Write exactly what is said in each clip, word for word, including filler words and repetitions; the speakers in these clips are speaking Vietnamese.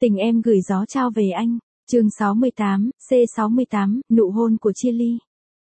Tình em gửi gió trao về anh, chương sáu mươi tám, C sáu mươi tám, nụ hôn của chia ly.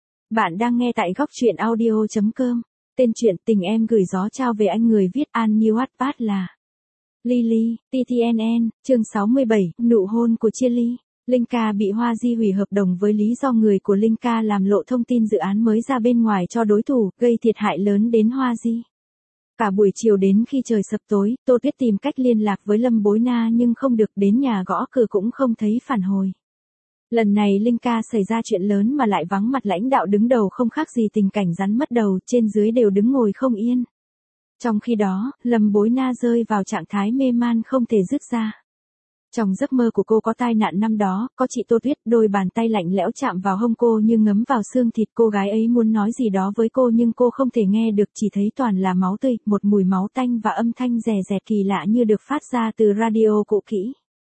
Bạn đang nghe tại góc truyện audio chấm com. Tên truyện Tình em gửi gió trao về anh, người viết An New Wattpad là Lily, tê tê en en, chương sáu mươi bảy, nụ hôn của chia ly. Linka bị Hoa Di hủy hợp đồng với lý do người của Linka làm lộ thông tin dự án mới ra bên ngoài cho đối thủ, gây thiệt hại lớn đến Hoa Di. Cả buổi chiều đến khi trời sập tối, Tô Tuyết tìm cách liên lạc với Lâm Bối Na nhưng không được, đến nhà gõ cửa cũng không thấy phản hồi. Lần này Linka xảy ra chuyện lớn mà lại vắng mặt lãnh đạo đứng đầu, không khác gì tình cảnh rắn mất đầu, trên dưới đều đứng ngồi không yên. Trong khi đó, Lâm Bối Na rơi vào trạng thái mê man không thể dứt ra. Trong giấc mơ của cô có tai nạn năm đó, có chị Tô Tuyết, đôi bàn tay lạnh lẽo chạm vào hông cô như ngấm vào xương thịt. Cô gái ấy muốn nói gì đó với cô nhưng cô không thể nghe được, chỉ thấy toàn là máu tươi, một mùi máu tanh và âm thanh rè rẹt kỳ lạ như được phát ra từ radio cũ kỹ.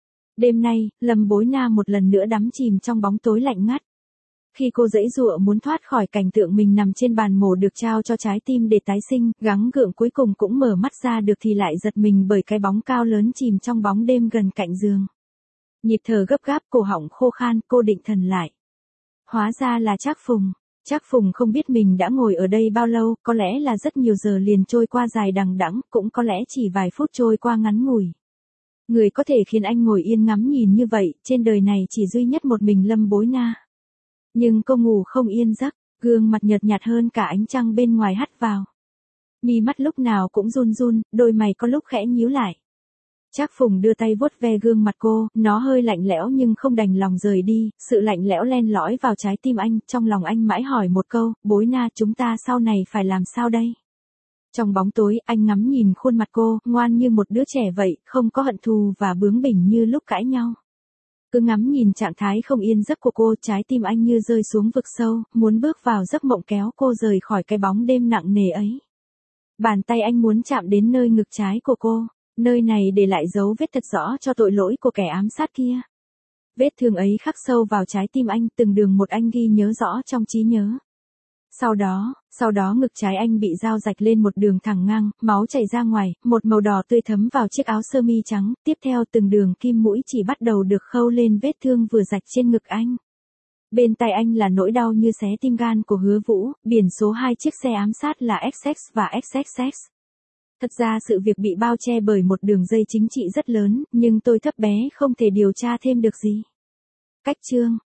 Đêm nay, Lâm Bối Na một lần nữa đắm chìm trong bóng tối lạnh ngắt. Khi cô giãy giụa muốn thoát khỏi cảnh tượng mình nằm trên bàn mổ được trao cho trái tim để tái sinh, gắng gượng cuối cùng cũng mở mắt ra được thì lại giật mình bởi cái bóng cao lớn chìm trong bóng đêm gần cạnh giường. Nhịp thở gấp gáp, cổ họng khô khan, cô định thần lại. Hóa ra là Trác Phùng. Trác Phùng không biết mình đã ngồi ở đây bao lâu, có lẽ là rất nhiều giờ liền trôi qua dài đằng đẵng, cũng có lẽ chỉ vài phút trôi qua ngắn ngủi. Người có thể khiến anh ngồi yên ngắm nhìn như vậy, trên đời này chỉ duy nhất một mình Lâm Bối Na. Nhưng cô ngủ không yên giấc, gương mặt nhợt nhạt hơn cả ánh trăng bên ngoài hắt vào. Mi mắt lúc nào cũng run run, đôi mày có lúc khẽ nhíu lại. Trác Phùng đưa tay vuốt ve gương mặt cô, nó hơi lạnh lẽo nhưng không đành lòng rời đi, sự lạnh lẽo len lỏi vào trái tim anh, trong lòng anh mãi hỏi một câu, Bối Na, chúng ta sau này phải làm sao đây? Trong bóng tối, anh ngắm nhìn khuôn mặt cô, ngoan như một đứa trẻ vậy, không có hận thù và bướng bỉnh như lúc cãi nhau. Cứ ngắm nhìn trạng thái không yên giấc của cô, trái tim anh như rơi xuống vực sâu, muốn bước vào giấc mộng kéo cô rời khỏi cái bóng đêm nặng nề ấy. Bàn tay anh muốn chạm đến nơi ngực trái của cô, nơi này để lại dấu vết thật rõ cho tội lỗi của kẻ ám sát kia. Vết thương ấy khắc sâu vào trái tim anh, từng đường một anh ghi nhớ rõ trong trí nhớ. Sau đó, sau đó ngực trái anh bị dao rạch lên một đường thẳng ngang, máu chảy ra ngoài, một màu đỏ tươi thấm vào chiếc áo sơ mi trắng, tiếp theo từng đường kim mũi chỉ bắt đầu được khâu lên vết thương vừa rạch trên ngực anh. Bên tai anh là nỗi đau như xé tim gan của Hứa Vũ, biển số hai chiếc xe ám sát là ích ích và ích ích ích. Thật ra sự việc bị bao che bởi một đường dây chính trị rất lớn, nhưng tôi thấp bé không thể điều tra thêm được gì. Cách chương